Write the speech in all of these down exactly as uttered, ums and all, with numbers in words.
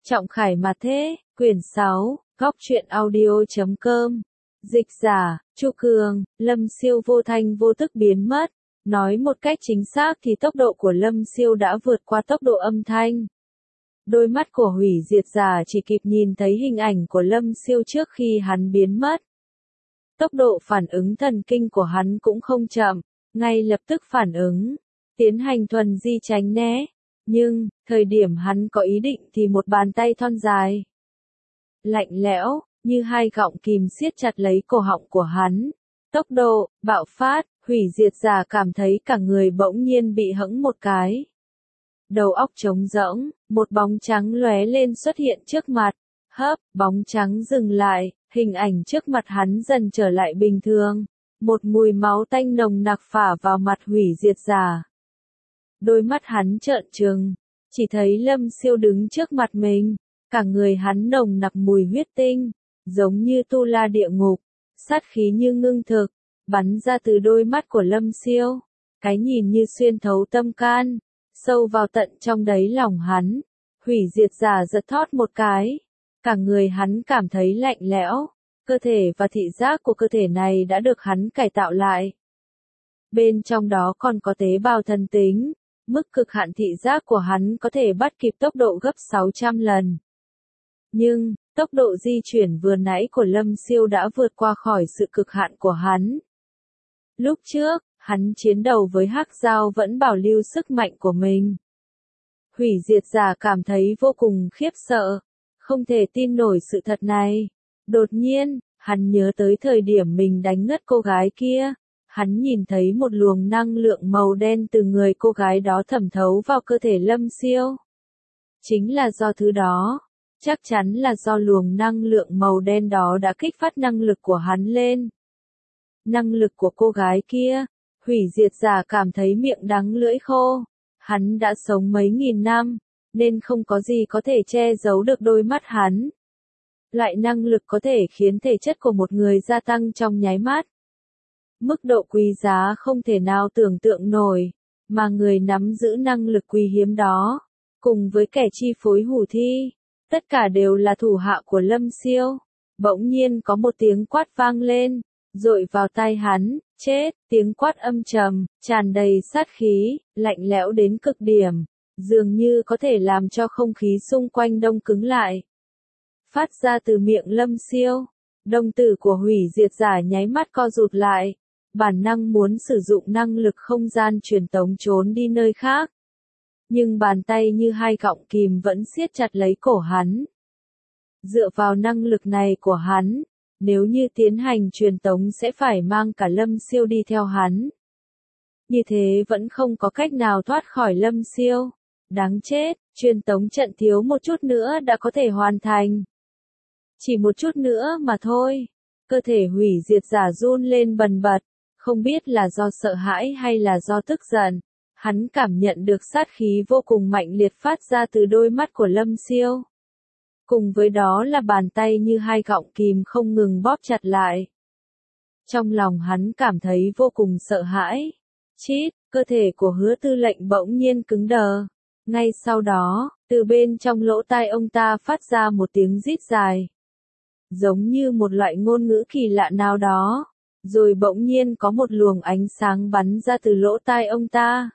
Trọng Khải mà thế, quyển sáu, góc truyện audio.com. Dịch giả, Chu Cường, Lâm Siêu vô thanh vô tức biến mất. Nói một cách chính xác thì tốc độ của Lâm Siêu đã vượt qua tốc độ âm thanh. Đôi mắt của hủy diệt giả chỉ kịp nhìn thấy hình ảnh của Lâm Siêu trước khi hắn biến mất. Tốc độ phản ứng thần kinh của hắn cũng không chậm, ngay lập tức phản ứng, tiến hành thuần di tránh né. Nhưng, thời điểm hắn có ý định thì một bàn tay thon dài, lạnh lẽo, như hai gọng kìm siết chặt lấy cổ họng của hắn. Tốc độ, bạo phát, hủy diệt giả cảm thấy cả người bỗng nhiên bị hẫng một cái. Đầu óc trống rỗng, một bóng trắng lóe lên xuất hiện trước mặt. Hấp, bóng trắng dừng lại, hình ảnh trước mặt hắn dần trở lại bình thường. Một mùi máu tanh nồng nặc phả vào mặt hủy diệt giả. Đôi mắt hắn trợn trừng, chỉ thấy Lâm Siêu đứng trước mặt mình, cả người hắn nồng nặc mùi huyết tinh, giống như tu la địa ngục, sát khí như ngưng thực, bắn ra từ đôi mắt của Lâm Siêu, cái nhìn như xuyên thấu tâm can, sâu vào tận trong đáy lòng hắn. Hủy diệt giả giật thót một cái, cả người hắn cảm thấy lạnh lẽo, cơ thể và thị giác của cơ thể này đã được hắn cải tạo lại. Bên trong đó còn có tế bào thần tính. Mức cực hạn thị giác của hắn có thể bắt kịp tốc độ gấp sáu trăm lần. Nhưng, tốc độ di chuyển vừa nãy của Lâm Siêu đã vượt qua khỏi sự cực hạn của hắn. Lúc trước, hắn chiến đấu với Hắc Dao vẫn bảo lưu sức mạnh của mình. Hủy diệt giả cảm thấy vô cùng khiếp sợ, không thể tin nổi sự thật này. Đột nhiên, hắn nhớ tới thời điểm mình đánh ngất cô gái kia. Hắn nhìn thấy một luồng năng lượng màu đen từ người cô gái đó thẩm thấu vào cơ thể Lâm Siêu. Chính là do thứ đó, chắc chắn là do luồng năng lượng màu đen đó đã kích phát năng lực của hắn lên. Năng lực của cô gái kia, hủy diệt giả cảm thấy miệng đắng lưỡi khô. Hắn đã sống mấy nghìn năm, nên không có gì có thể che giấu được đôi mắt hắn. Loại năng lực có thể khiến thể chất của một người gia tăng trong nháy mắt. Mức độ quý giá không thể nào tưởng tượng nổi, mà người nắm giữ năng lực quý hiếm đó, cùng với kẻ chi phối hủ thi, tất cả đều là thủ hạ của Lâm Siêu. Bỗng nhiên có một tiếng quát vang lên, dội vào tai hắn, chết, tiếng quát âm trầm, tràn đầy sát khí, lạnh lẽo đến cực điểm, dường như có thể làm cho không khí xung quanh đông cứng lại. Phát ra từ miệng Lâm Siêu, đồng tử của hủy diệt giả nháy mắt co rụt lại. Bản năng muốn sử dụng năng lực không gian truyền tống trốn đi nơi khác. Nhưng bàn tay như hai gọng kìm vẫn siết chặt lấy cổ hắn. Dựa vào năng lực này của hắn, nếu như tiến hành truyền tống sẽ phải mang cả Lâm Siêu đi theo hắn. Như thế vẫn không có cách nào thoát khỏi Lâm Siêu. Đáng chết, truyền tống trận thiếu một chút nữa đã có thể hoàn thành. Chỉ một chút nữa mà thôi. Cơ thể hủy diệt giả run lên bần bật. Không biết là do sợ hãi hay là do tức giận, hắn cảm nhận được sát khí vô cùng mạnh liệt phát ra từ đôi mắt của Lâm Siêu. Cùng với đó là bàn tay như hai gọng kìm không ngừng bóp chặt lại. Trong lòng hắn cảm thấy vô cùng sợ hãi. Chít, cơ thể của Hứa Tư Lệnh bỗng nhiên cứng đờ. Ngay sau đó, từ bên trong lỗ tai ông ta phát ra một tiếng rít dài. Giống như một loại ngôn ngữ kỳ lạ nào đó. Rồi bỗng nhiên có một luồng ánh sáng bắn ra từ lỗ tai ông ta.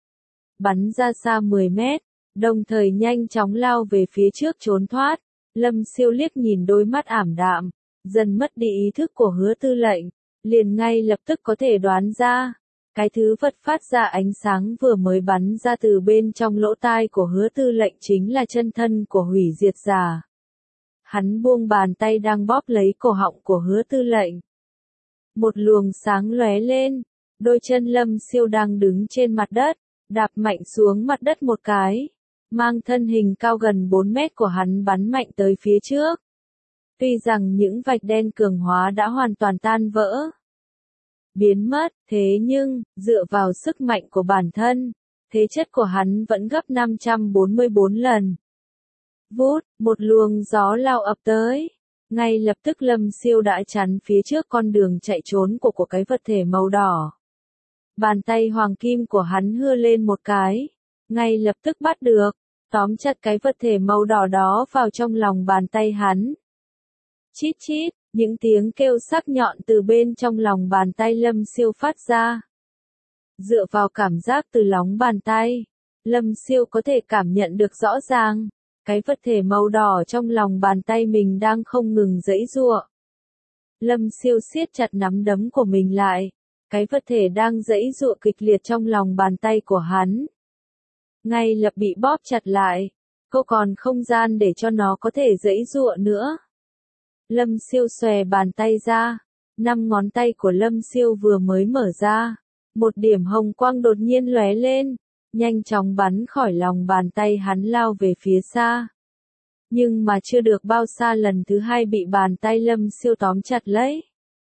Bắn ra xa mười mét, đồng thời nhanh chóng lao về phía trước trốn thoát. Lâm Siêu liếc nhìn đôi mắt ảm đạm, dần mất đi ý thức của Hứa Tư Lệnh, liền ngay lập tức có thể đoán ra. Cái thứ vật phát ra ánh sáng vừa mới bắn ra từ bên trong lỗ tai của Hứa Tư Lệnh chính là chân thân của hủy diệt giả. Hắn buông bàn tay đang bóp lấy cổ họng của Hứa Tư Lệnh. Một luồng sáng lóe lên, đôi chân Lâm Siêu đang đứng trên mặt đất, đạp mạnh xuống mặt đất một cái, mang thân hình cao gần bốn mét của hắn bắn mạnh tới phía trước. Tuy rằng những vạch đen cường hóa đã hoàn toàn tan vỡ, biến mất, thế nhưng, dựa vào sức mạnh của bản thân, thế chất của hắn vẫn gấp năm trăm bốn mươi bốn lần. Vút, một luồng gió lao ập tới. Ngay lập tức Lâm Siêu đã chắn phía trước con đường chạy trốn của của cái vật thể màu đỏ. Bàn tay hoàng kim của hắn hưa lên một cái, ngay lập tức bắt được, tóm chặt cái vật thể màu đỏ đó vào trong lòng bàn tay hắn. Chít chít, những tiếng kêu sắc nhọn từ bên trong lòng bàn tay Lâm Siêu phát ra. Dựa vào cảm giác từ lòng bàn tay, Lâm Siêu có thể cảm nhận được rõ ràng, cái vật thể màu đỏ trong lòng bàn tay mình đang không ngừng giãy giụa. Lâm Siêu siết chặt nắm đấm của mình lại, cái vật thể đang giãy giụa kịch liệt trong lòng bàn tay của hắn. Ngay lập bị bóp chặt lại, cô còn không gian để cho nó có thể giãy giụa nữa. Lâm Siêu xòe bàn tay ra, năm ngón tay của Lâm Siêu vừa mới mở ra, một điểm hồng quang đột nhiên lóe lên, nhanh chóng bắn khỏi lòng bàn tay hắn lao về phía xa. Nhưng mà chưa được bao xa lần thứ hai bị bàn tay Lâm Siêu tóm chặt lấy.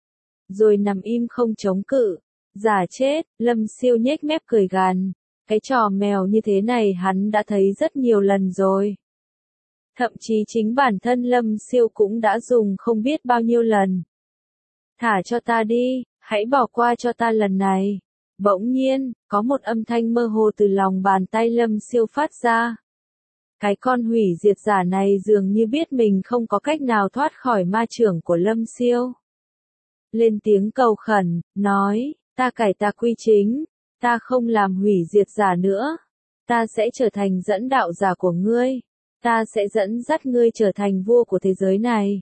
Rồi nằm im không chống cự, giả chết, Lâm Siêu nhếch mép cười gằn, cái trò mèo như thế này hắn đã thấy rất nhiều lần rồi. Thậm chí chính bản thân Lâm Siêu cũng đã dùng không biết bao nhiêu lần. Thả cho ta đi, hãy bỏ qua cho ta lần này. Bỗng nhiên, có một âm thanh mơ hồ từ lòng bàn tay Lâm Siêu phát ra. Cái con hủy diệt giả này dường như biết mình không có cách nào thoát khỏi ma chưởng của Lâm Siêu. Lên tiếng cầu khẩn, nói, ta cải tà quy chính, ta không làm hủy diệt giả nữa. Ta sẽ trở thành dẫn đạo giả của ngươi. Ta sẽ dẫn dắt ngươi trở thành vua của thế giới này.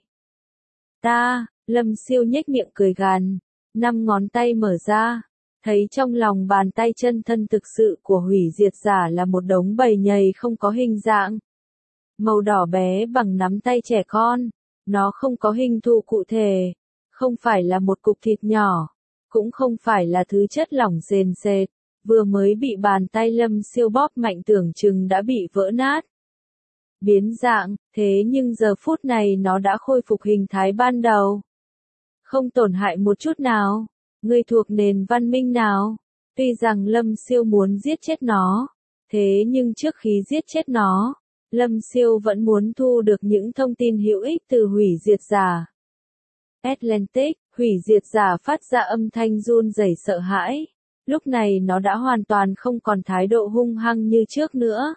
Ta, Lâm Siêu nhếch miệng cười gằn, năm ngón tay mở ra, thấy trong lòng bàn tay chân thân thực sự của hủy diệt giả là một đống bầy nhầy không có hình dạng. Màu đỏ bé bằng nắm tay trẻ con, nó không có hình thù cụ thể, không phải là một cục thịt nhỏ, cũng không phải là thứ chất lỏng sền sệt, vừa mới bị bàn tay Lâm Siêu bóp mạnh tưởng chừng đã bị vỡ nát. Biến dạng, thế nhưng giờ phút này nó đã khôi phục hình thái ban đầu. Không tổn hại một chút nào. Ngươi thuộc nền văn minh nào? Tuy rằng Lâm Siêu muốn giết chết nó, thế nhưng trước khi giết chết nó, Lâm Siêu vẫn muốn thu được những thông tin hữu ích từ hủy diệt giả. Atlantic, hủy diệt giả phát ra âm thanh run rẩy sợ hãi. Lúc này nó đã hoàn toàn không còn thái độ hung hăng như trước nữa.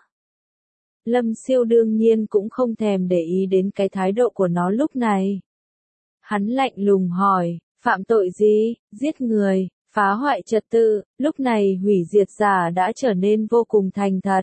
Lâm Siêu đương nhiên cũng không thèm để ý đến cái thái độ của nó lúc này. Hắn lạnh lùng hỏi, phạm tội gì, giết người, phá hoại trật tự, lúc này hủy diệt giả đã trở nên vô cùng thành thật.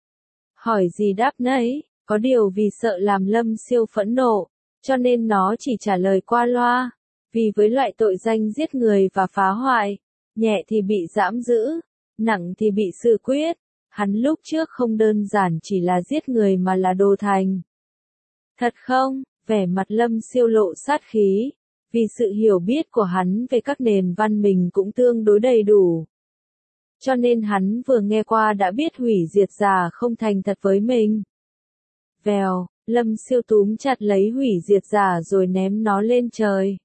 Hỏi gì đáp nấy, có điều vì sợ làm Lâm Siêu phẫn nộ, cho nên nó chỉ trả lời qua loa, vì với loại tội danh giết người và phá hoại, nhẹ thì bị giam giữ, nặng thì bị xử quyết. Hắn lúc trước không đơn giản chỉ là giết người mà là đồ thành. Thật không? Vẻ mặt Lâm Siêu lộ sát khí, vì sự hiểu biết của hắn về các nền văn minh cũng tương đối đầy đủ. Cho nên hắn vừa nghe qua đã biết hủy diệt giả không thành thật với mình. Vèo, Lâm Siêu túm chặt lấy hủy diệt giả rồi ném nó lên trời.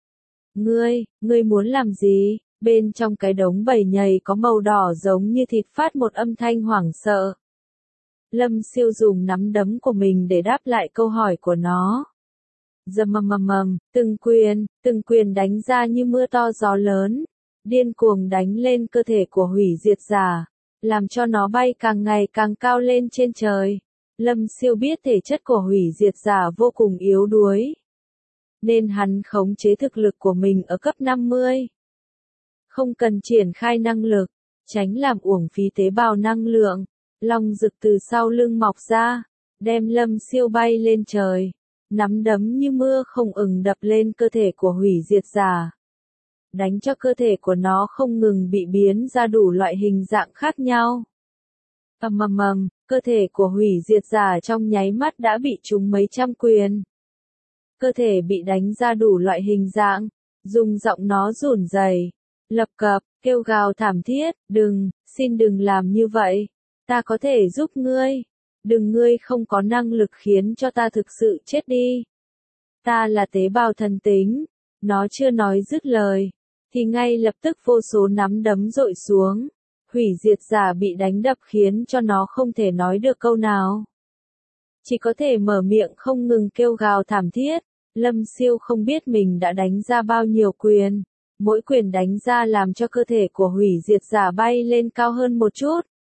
Ngươi, ngươi muốn làm gì? Bên trong cái đống bầy nhầy có màu đỏ giống như thịt phát một âm thanh hoảng sợ. Lâm Siêu dùng nắm đấm của mình để đáp lại câu hỏi của nó. Dầm mầm mầm mầm, từng quyền, từng quyền đánh ra như mưa to gió lớn, điên cuồng đánh lên cơ thể của hủy diệt giả, làm cho nó bay càng ngày càng cao lên trên trời. Lâm Siêu biết thể chất của hủy diệt giả vô cùng yếu đuối, nên hắn khống chế thực lực của mình ở cấp năm mươi. Không cần triển khai năng lực, tránh làm uổng phí tế bào năng lượng, long rực từ sau lưng mọc ra, đem Lâm Siêu bay lên trời, nắm đấm như mưa không ngừng đập lên cơ thể của hủy diệt giả, đánh cho cơ thể của nó không ngừng bị biến ra đủ loại hình dạng khác nhau. Ầm ầm ầm, cơ thể của hủy diệt giả trong nháy mắt đã bị trúng mấy trăm quyền. Cơ thể bị đánh ra đủ loại hình dạng, dùng giọng nó run rẩy, lập cập, kêu gào thảm thiết, đừng, xin đừng làm như vậy, ta có thể giúp ngươi, đừng ngươi không có năng lực khiến cho ta thực sự chết đi. Ta là tế bào thần tính, nó chưa nói dứt lời, thì ngay lập tức vô số nắm đấm dội xuống, hủy diệt giả bị đánh đập khiến cho nó không thể nói được câu nào. Chỉ có thể mở miệng không ngừng kêu gào thảm thiết, Lâm Siêu không biết mình đã đánh ra bao nhiêu quyền. Mỗi quyền đánh ra làm cho cơ thể của hủy diệt giả bay lên cao hơn một chút.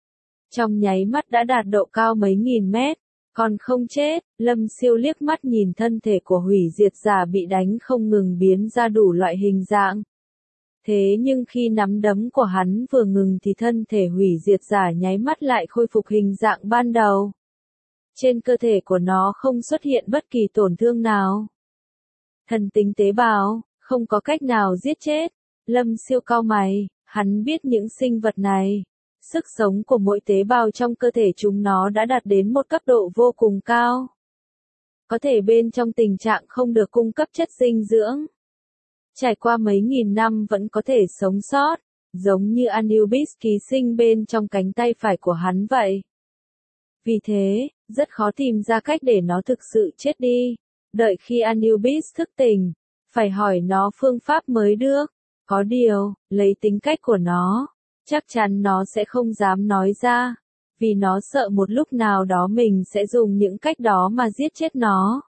trong nháy mắt đã đạt độ cao mấy nghìn mét, còn không chết. Lâm Siêu liếc mắt nhìn thân thể của hủy diệt giả bị đánh không ngừng biến ra đủ loại hình dạng. Thế nhưng khi nắm đấm của hắn vừa ngừng thì thân thể hủy diệt giả nháy mắt lại khôi phục hình dạng ban đầu. Trên cơ thể của nó không xuất hiện bất kỳ tổn thương nào. Thần tính tế bào, không có cách nào giết chết. Lâm Siêu cau mày, hắn biết những sinh vật này. Sức sống của mỗi tế bào trong cơ thể chúng nó đã đạt đến một cấp độ vô cùng cao. Có thể bên trong tình trạng không được cung cấp chất dinh dưỡng. Trải qua mấy nghìn năm vẫn có thể sống sót, giống như Anubis ký sinh bên trong cánh tay phải của hắn vậy. Vì thế, rất khó tìm ra cách để nó thực sự chết đi. Đợi khi Anubis thức tỉnh, phải hỏi nó phương pháp mới được. Có điều, lấy tính cách của nó, chắc chắn nó sẽ không dám nói ra, vì nó sợ một lúc nào đó mình sẽ dùng những cách đó mà giết chết nó.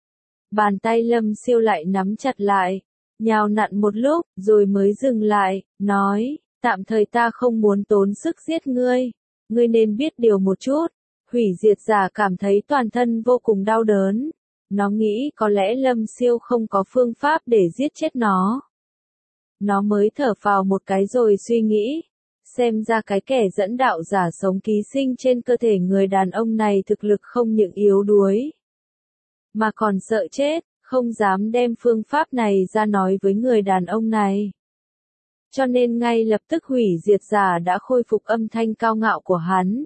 Bàn tay Lâm Siêu lại nắm chặt lại, nhào nặn một lúc, rồi mới dừng lại, nói, tạm thời ta không muốn tốn sức giết ngươi, ngươi nên biết điều một chút. Hủy diệt giả cảm thấy toàn thân vô cùng đau đớn, nó nghĩ có lẽ Lâm Siêu không có phương pháp để giết chết nó. Nó mới thở phào một cái rồi suy nghĩ, xem ra cái kẻ dẫn đạo giả sống ký sinh trên cơ thể người đàn ông này thực lực không những yếu đuối, mà còn sợ chết, không dám đem phương pháp này ra nói với người đàn ông này. Cho nên ngay lập tức hủy diệt giả đã khôi phục âm thanh cao ngạo của hắn.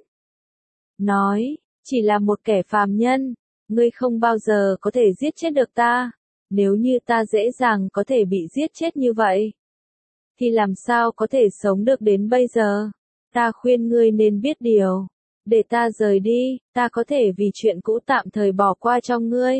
Nói, chỉ là một kẻ phàm nhân, ngươi không bao giờ có thể giết chết được ta, nếu như ta dễ dàng có thể bị giết chết như vậy, thì làm sao có thể sống được đến bây giờ? Ta khuyên ngươi nên biết điều, để ta rời đi, ta có thể vì chuyện cũ tạm thời bỏ qua cho ngươi.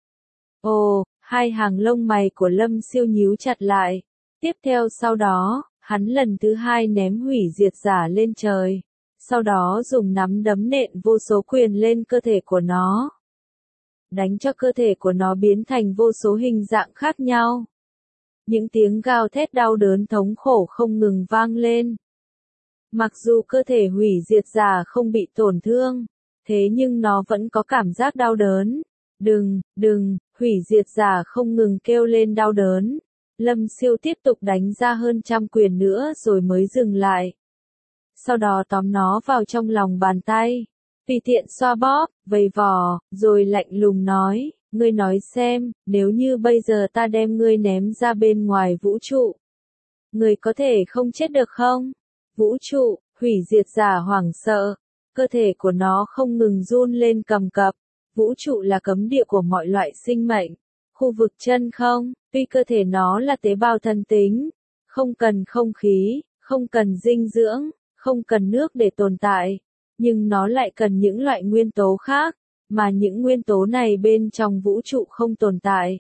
Ồ, hai hàng lông mày của Lâm Siêu nhíu chặt lại, tiếp theo sau đó, hắn lần thứ hai ném hủy diệt giả lên trời. Sau đó dùng nắm đấm nện vô số quyền lên cơ thể của nó. Đánh cho cơ thể của nó biến thành vô số hình dạng khác nhau. Những tiếng gào thét đau đớn thống khổ không ngừng vang lên. Mặc dù cơ thể hủy diệt giả không bị tổn thương, thế nhưng nó vẫn có cảm giác đau đớn. Đừng, đừng, hủy diệt giả không ngừng kêu lên đau đớn. Lâm Siêu tiếp tục đánh ra hơn trăm quyền nữa rồi mới dừng lại. Sau đó tóm nó vào trong lòng bàn tay, tùy tiện xoa bóp, vầy vò, rồi lạnh lùng nói, ngươi nói xem, nếu như bây giờ ta đem ngươi ném ra bên ngoài vũ trụ, ngươi có thể không chết được không? Vũ trụ, hủy diệt giả hoảng sợ, cơ thể của nó không ngừng run lên cầm cập, vũ trụ là cấm địa của mọi loại sinh mệnh, khu vực chân không, tuy cơ thể nó là tế bào thần tính, không cần không khí, không cần dinh dưỡng, không cần nước để tồn tại, nhưng nó lại cần những loại nguyên tố khác, mà những nguyên tố này bên trong vũ trụ không tồn tại.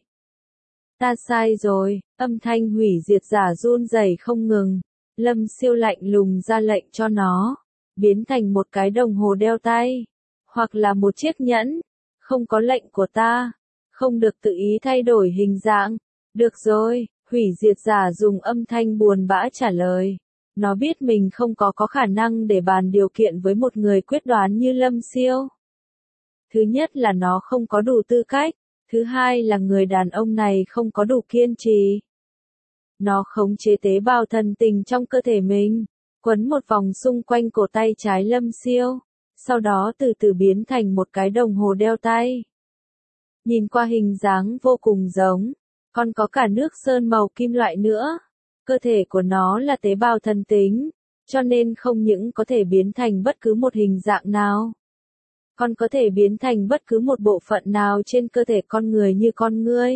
Ta sai rồi, âm thanh hủy diệt giả run rẩy không ngừng, Lâm Siêu lạnh lùng ra lệnh cho nó, biến thành một cái đồng hồ đeo tay, hoặc là một chiếc nhẫn, không có lệnh của ta, không được tự ý thay đổi hình dạng. Được rồi, hủy diệt giả dùng âm thanh buồn bã trả lời. Nó biết mình không có có khả năng để bàn điều kiện với một người quyết đoán như Lâm Siêu. Thứ nhất là nó không có đủ tư cách, thứ hai là người đàn ông này không có đủ kiên trì. Nó khống chế tế bào thần tình trong cơ thể mình, quấn một vòng xung quanh cổ tay trái Lâm Siêu, sau đó từ từ biến thành một cái đồng hồ đeo tay. Nhìn qua hình dáng vô cùng giống, còn có cả nước sơn màu kim loại nữa. Cơ thể của nó là tế bào thần tính, cho nên không những có thể biến thành bất cứ một hình dạng nào, còn có thể biến thành bất cứ một bộ phận nào trên cơ thể con người như con ngươi.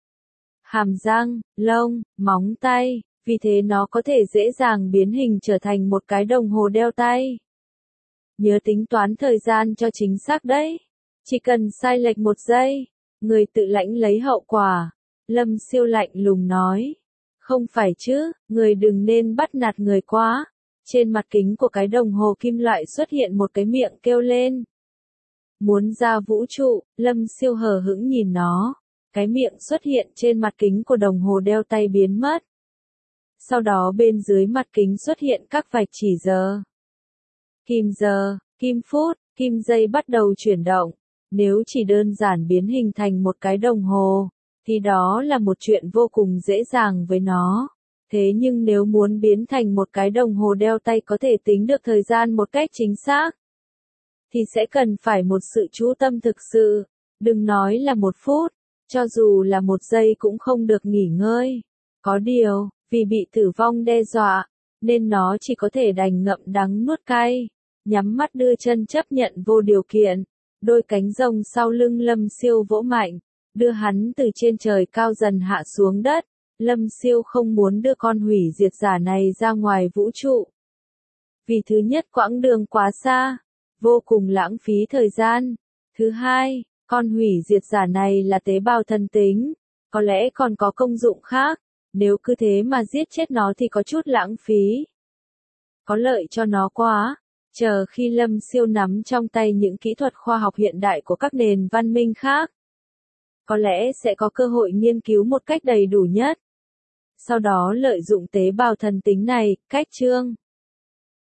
Hàm răng, lông, móng tay, vì thế nó có thể dễ dàng biến hình trở thành một cái đồng hồ đeo tay. Nhớ tính toán thời gian cho chính xác đấy. Chỉ cần sai lệch một giây, người tự lãnh lấy hậu quả. Lâm Siêu lạnh lùng nói. Không phải chứ, người đừng nên bắt nạt người quá. Trên mặt kính của cái đồng hồ kim loại xuất hiện một cái miệng kêu lên. Muốn ra vũ trụ, Lâm Siêu hờ hững nhìn nó. Cái miệng xuất hiện trên mặt kính của đồng hồ đeo tay biến mất. Sau đó bên dưới mặt kính xuất hiện các vạch chỉ giờ. Kim giờ, kim phút, kim giây bắt đầu chuyển động. Nếu chỉ đơn giản biến hình thành một cái đồng hồ, thì đó là một chuyện vô cùng dễ dàng với nó. Thế nhưng nếu muốn biến thành một cái đồng hồ đeo tay có thể tính được thời gian một cách chính xác, thì sẽ cần phải một sự chú tâm thực sự. Đừng nói là một phút, cho dù là một giây cũng không được nghỉ ngơi. Có điều, vì bị tử vong đe dọa, nên nó chỉ có thể đành ngậm đắng nuốt cay, nhắm mắt đưa chân chấp nhận vô điều kiện. Đôi cánh rồng sau lưng Lâm Siêu vỗ mạnh, đưa hắn từ trên trời cao dần hạ xuống đất. Lâm Siêu không muốn đưa con hủy diệt giả này ra ngoài vũ trụ. Vì thứ nhất quãng đường quá xa, vô cùng lãng phí thời gian. Thứ hai, con hủy diệt giả này là tế bào thần tính, có lẽ còn có công dụng khác. Nếu cứ thế mà giết chết nó thì có chút lãng phí. Có lợi cho nó quá. Chờ khi Lâm Siêu nắm trong tay những kỹ thuật khoa học hiện đại của các nền văn minh khác, có lẽ sẽ có cơ hội nghiên cứu một cách đầy đủ nhất. Sau đó lợi dụng tế bào thần tính này, cách chương.